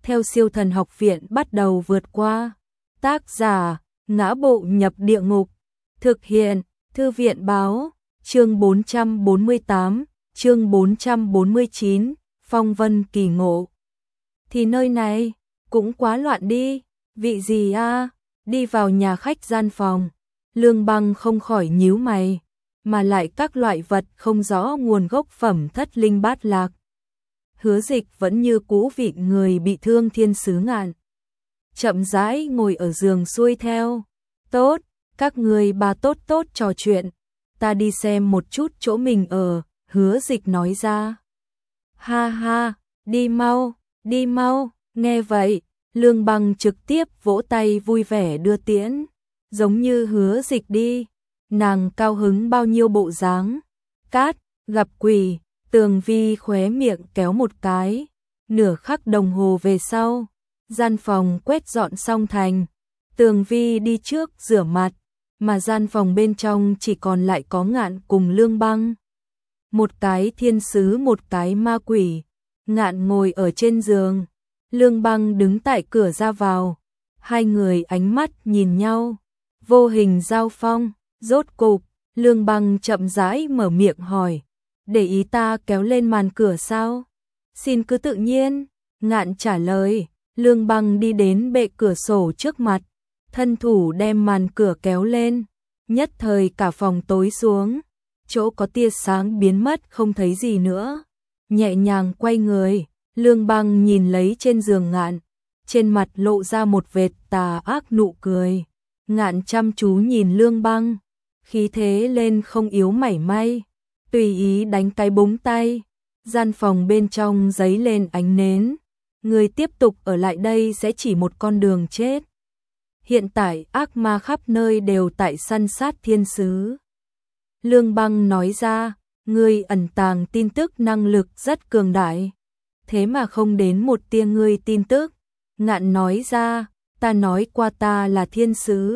theo Siêu Thần Học Viện bắt đầu vượt qua. Tác giả: Ngã Bộ Nhập Địa Ngục. Thực hiện: Thư viện báo. Chương 448, chương 449, Phong Vân Kỳ Ngộ. Thì nơi này cũng quá loạn đi, vị gì a? Đi vào nhà khách gian phòng, Lương Băng không khỏi nhíu mày, mà lại các loại vật không rõ nguồn gốc phẩm thất linh bát lạc. Hứa Dịch vẫn như cũ vịn người bị thương thiên sứ Ngạn, chậm rãi ngồi ở giường xuôi theo. Tốt, các người bà tốt tốt trò chuyện, ta đi xem một chút chỗ mình ở, Hứa Dịch nói ra. Ha ha, đi mau, nghe vậy, Lương Băng trực tiếp vỗ tay vui vẻ đưa tiễn, giống như Hứa Dịch đi, nàng cao hứng bao nhiêu bộ dáng. Cát, gặp quỷ, Tường Vi khóe miệng kéo một cái, nửa khắc đồng hồ về sau, gian phòng quét dọn xong thành, Tường Vi đi trước rửa mặt, mà gian phòng bên trong chỉ còn lại có Ngạn cùng Lương Băng. Một cái thiên sứ một cái ma quỷ, Ngạn ngồi ở trên giường, Lương Băng đứng tại cửa ra vào, hai người ánh mắt nhìn nhau, vô hình giao phong. Rốt cục, Lương Băng chậm rãi mở miệng hỏi, để ý ta kéo lên màn cửa sao? Xin cứ tự nhiên, Ngạn trả lời. Lương Băng đi đến bệ cửa sổ trước mặt, thân thủ đem màn cửa kéo lên, nhất thời cả phòng tối xuống, chỗ có tia sáng biến mất không thấy gì nữa. Nhẹ nhàng quay người, Lương Băng nhìn lấy trên giường Ngạn, trên mặt lộ ra một vệt tà ác nụ cười. Ngạn chăm chú nhìn Lương Băng, khí thế lên không yếu mảy may, tùy ý đánh cái búng tay, gian phòng bên trong giấy lên ánh nến. Người tiếp tục ở lại đây sẽ chỉ một con đường chết. Hiện tại ác ma khắp nơi đều tại săn sát thiên sứ. Lương Băng nói ra, ngươi ẩn tàng tin tức năng lực rất cường đại, thế mà không đến một tia ngươi tin tức. Ngạn nói ra, ta nói qua ta là thiên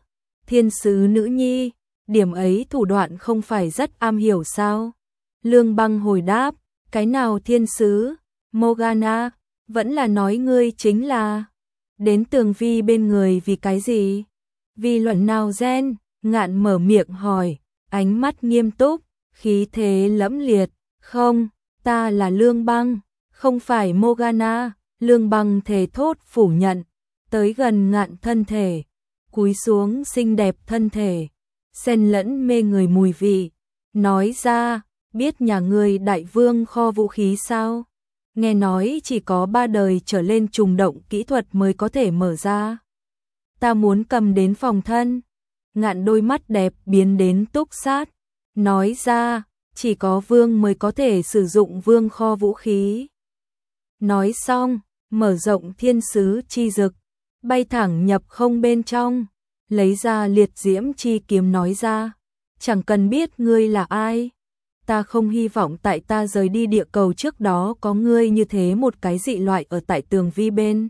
sứ nữ nhi, điểm ấy thủ đoạn không phải rất am hiểu sao? Lương Băng hồi đáp, cái nào thiên sứ? Morgana, vẫn là nói ngươi chính là đến Tường Vi bên người vì cái gì? Vì luận nào gen? Ngạn mở miệng hỏi, ánh mắt nghiêm túc, khí thế lẫm liệt. Không, ta là Lương Băng, không phải Morgana. Lương Băng thề thốt phủ nhận, tới gần Ngạn thân thể, cúi xuống xinh đẹp thân thể, xen lẫn mê người mùi vị, nói ra, biết nhà ngươi đại vương kho vũ khí sao? Nghe nói chỉ có 3 đời trở lên trùng động kỹ thuật mới có thể mở ra. Ta muốn cầm đến phòng thân. Ngạn đôi mắt đẹp biến đến túc sát, nói ra, chỉ có vương mới có thể sử dụng vương kho vũ khí. Nói xong, mở rộng thiên sứ chi dực, bay thẳng nhập không bên trong, lấy ra liệt diễm chi kiếm nói ra, chẳng cần biết ngươi là ai. Ta không hy vọng tại ta rời đi địa cầu trước đó có ngươi như thế một cái dị loại ở tại Tường Vi bên.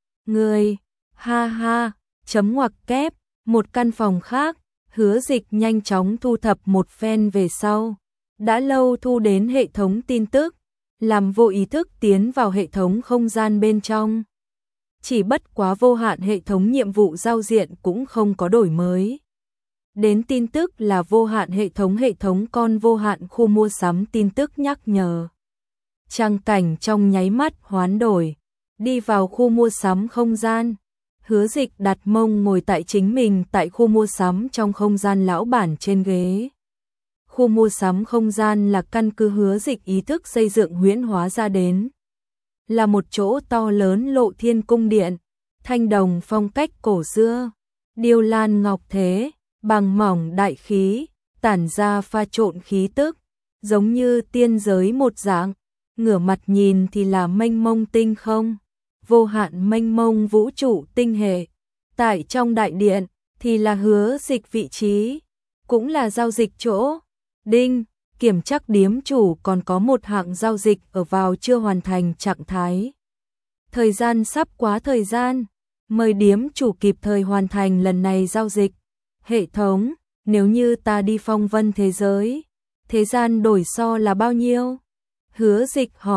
Ngươi, ha ha, chấm ngoặc kép, một căn phòng khác, Hứa Dịch nhanh chóng thu thập một phen về sau. Đã lâu thu đến hệ thống tin tức, làm vô ý thức tiến vào hệ thống không gian bên trong. Chỉ bất quá vô hạn hệ thống nhiệm vụ giao diện cũng không có đổi mới. Đến tin tức là vô hạn hệ thống con vô hạn khu mua sắm tin tức nhắc nhở. Trang cảnh trong nháy mắt hoán đổi, đi vào khu mua sắm không gian. Hứa Dịch đặt mông ngồi tại chính mình tại khu mua sắm trong không gian lão bản trên ghế. Khu mua sắm không gian là căn cứ Hứa Dịch ý thức xây dựng huyễn hóa ra đến. Là một chỗ to lớn lộ thiên cung điện, thanh đồng phong cách cổ xưa, điêu lan ngọc thế, bằng mỏng đại khí, tản ra pha trộn khí tức, giống như tiên giới một dạng, ngửa mặt nhìn thì là mênh mông tinh không, vô hạn mênh mông vũ trụ tinh hệ. Tại trong đại điện thì là Hứa Dịch vị trí, cũng là giao dịch chỗ. Đinh, kiểm tra điếm chủ còn có một hạng giao dịch ở vào chưa hoàn thành trạng thái. Thời gian sắp quá thời gian, mời điếm chủ kịp thời hoàn thành lần này giao dịch. Hệ thống, nếu như ta đi phong vân thế giới, thế gian đổi so là bao nhiêu? Hứa Dịch hỏi,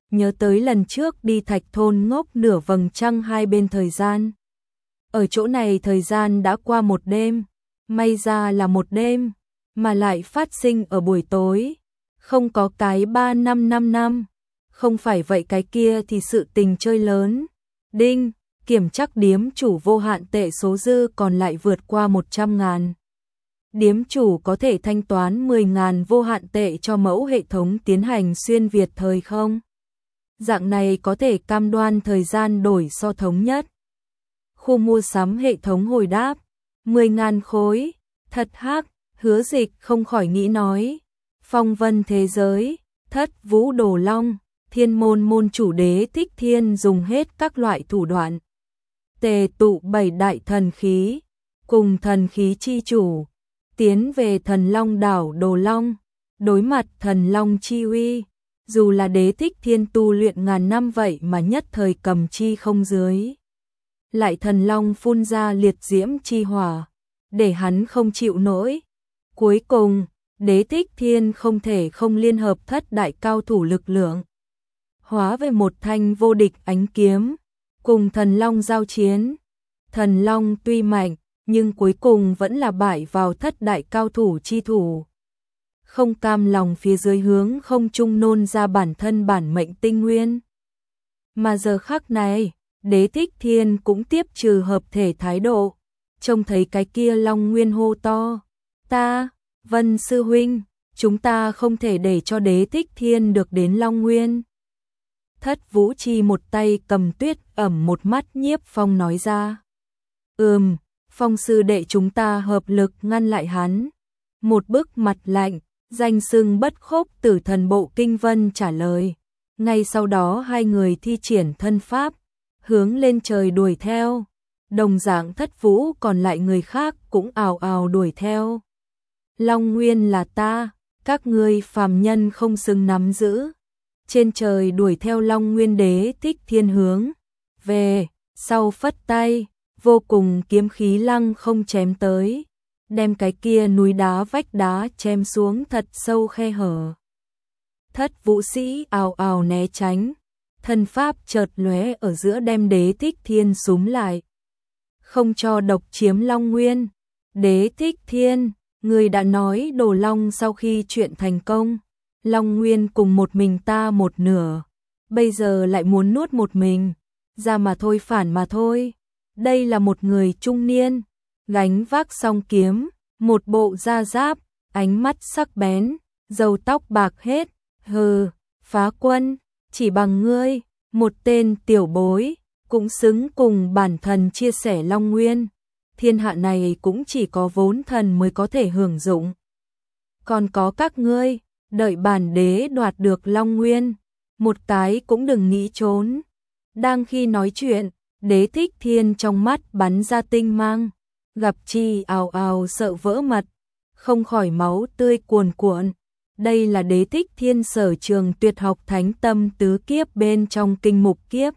nhớ tới lần trước đi Thạch Thôn ngốc nửa vầng trăng hai bên thời gian. Ở chỗ này thời gian đã qua một đêm, may ra là một đêm, mà lại phát sinh ở buổi tối, không có cái 3555, không phải vậy cái kia thì sự tình chơi lớn. Đinh, kiểm trắc điếm chủ vô hạn tệ số dư còn lại vượt qua 100.000. Điếm chủ có thể thanh toán 10.000 vô hạn tệ cho mẫu hệ thống tiến hành xuyên Việt thời không? Dạng này có thể cam đoan thời gian đổi so thống nhất. Khu mua sắm hệ thống hồi đáp, 10.000 khối, thật hắc, Hứa Dịch không khỏi nghĩ nói. Phong vân thế giới, Thất Vũ Đồ Long, Thiên môn môn chủ Đế Thích Thiên dùng hết các loại thủ đoạn. Tề tụ 7 đại thần khí, cùng thần khí chi chủ, tiến về Thần Long đảo Đồ Long, đối mặt Thần Long chi uy, dù là Đế Thích Thiên tu luyện ngàn năm vậy mà nhất thời cầm chi không dưới. Lại Thần Long phun ra liệt diễm chi hỏa, để hắn không chịu nổi. Cuối cùng, Đế Thích Thiên không thể không liên hợp thất đại cao thủ lực lượng, hóa về một thanh vô địch ánh kiếm, cùng Thần Long giao chiến. Thần Long tuy mạnh, nhưng cuối cùng vẫn là bại vào thất đại cao thủ chi thủ. Không cam lòng phía dưới hướng không trung nôn ra bản thân bản mệnh tinh nguyên. Mà giờ khắc này, Đế Thích Thiên cũng tiếp trừ hợp thể thái độ, trông thấy cái kia Long Nguyên hô to. Ta, Vân Sư Huynh, chúng ta không thể để cho Đế Thích Thiên được đến Long Nguyên. Thất Vũ Chi một tay cầm Tuyết Ẩm một mắt Nhiếp Phong nói ra. Phong sư đệ chúng ta hợp lực ngăn lại hắn. Một bức mặt lạnh, danh xưng bất khốc tử thần bộ kinh vân trả lời. Ngay sau đó hai người thi triển thân pháp, hướng lên trời đuổi theo. Đồng dạng Thất Vũ còn lại người khác cũng ào ào đuổi theo. Long Nguyên là ta, các ngươi phàm nhân không xứng nắm giữ. Trên trời đuổi theo Long Nguyên Đế Thích Thiên hướng về, sau phất tay, vô cùng kiếm khí lăng không chém tới, đem cái kia núi đá vách đá chém xuống thật sâu khe hở. Thất Vũ sĩ ào ào né tránh, thân pháp chợt lóe ở giữa đem Đế Thích Thiên súm lại, không cho độc chiếm Long Nguyên. Đế Thích Thiên, người đã nói Đồ Long sau khi chuyện thành công, Long Nguyên cùng một mình ta một nửa, bây giờ lại muốn nuốt một mình, ra mà thôi phản mà thôi. Đây là một người trung niên, gánh vác song kiếm, một bộ da giáp, ánh mắt sắc bén, râu tóc bạc hết, hừ, phá quân, chỉ bằng ngươi, một tên tiểu bối, cũng xứng cùng bản thần chia sẻ Long Nguyên. Thiên hạ này cũng chỉ có vốn thần mới có thể hưởng dụng. Còn có các ngươi, đợi bản đế đoạt được Long Nguyên, một cái cũng đừng nghĩ trốn. Đang khi nói chuyện, Đế Thích Thiên trong mắt bắn ra tinh mang, gặp chi ào ào sợ vỡ mật, không khỏi máu tươi cuồn cuộn. Đây là Đế Thích Thiên sở trường tuyệt học thánh tâm tứ kiếp bên trong kinh mục kiếp,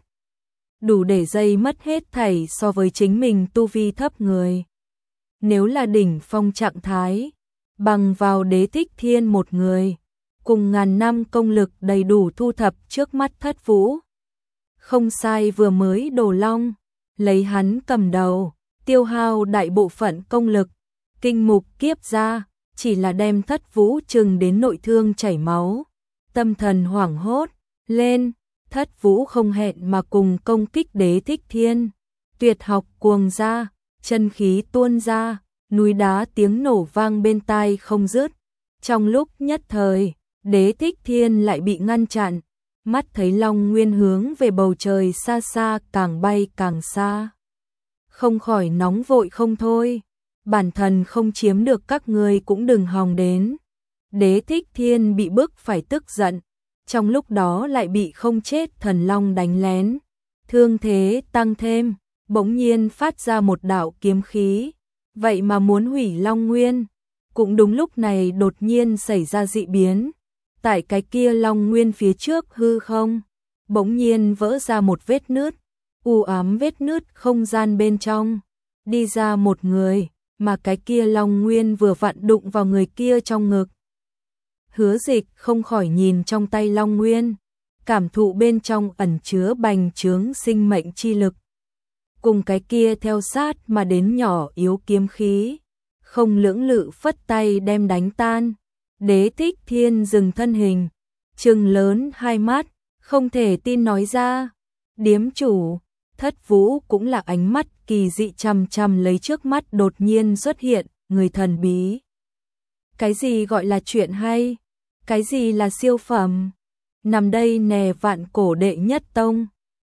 đủ để dây mất hết thảy so với chính mình tu vi thấp người. Nếu là đỉnh phong trạng thái, bằng vào Đế Thích Thiên một người, cùng ngàn năm công lực đầy đủ thu thập trước mắt Thất Vũ. Không sai, vừa mới Đồ Long, lấy hắn cầm đầu, tiêu hao đại bộ phận công lực, kinh mục kiếp ra, chỉ là đem Thất Vũ chừng đến nội thương chảy máu, tâm thần hoảng hốt lên. Thất Vũ không hẹn mà cùng công kích Đế Thích Thiên, tuyệt học cuồng ra, chân khí tuôn ra, núi đá tiếng nổ vang bên tai không dứt. Trong lúc nhất thời, Đế Thích Thiên lại bị ngăn chặn, mắt thấy Long Nguyên hướng về bầu trời xa xa càng bay càng xa. Không khỏi nóng vội không thôi, bản thần không chiếm được các ngươi cũng đừng hòng đến. Đế Thích Thiên bị bức phải tức giận, trong lúc đó lại bị không chết thần long đánh lén, thương thế tăng thêm, bỗng nhiên phát ra một đạo kiếm khí, vậy mà muốn hủy Long Nguyên. Cũng đúng lúc này đột nhiên xảy ra dị biến, tại cái kia Long Nguyên phía trước hư không, bỗng nhiên vỡ ra một vết nứt, u ám vết nứt không gian bên trong, đi ra một người, mà cái kia Long Nguyên vừa vặn đụng vào người kia trong ngực. Hứa Dịch không khỏi nhìn trong tay Long Nguyên, cảm thụ bên trong ẩn chứa bành trướng sinh mệnh chi lực. Cùng cái kia theo sát mà đến nhỏ yếu kiếm khí, không lưỡng lự phất tay đem đánh tan. Đế Thích Thiên dừng thân hình, trừng lớn hai mắt, không thể tin nói ra. Điếm chủ, Thất Vũ cũng là ánh mắt kỳ dị chằm chằm lấy trước mắt đột nhiên xuất hiện, người thần bí. Cái gì gọi là chuyện hay? Cái gì là siêu phẩm? Nằm đây nè vạn cổ đệ nhất tông.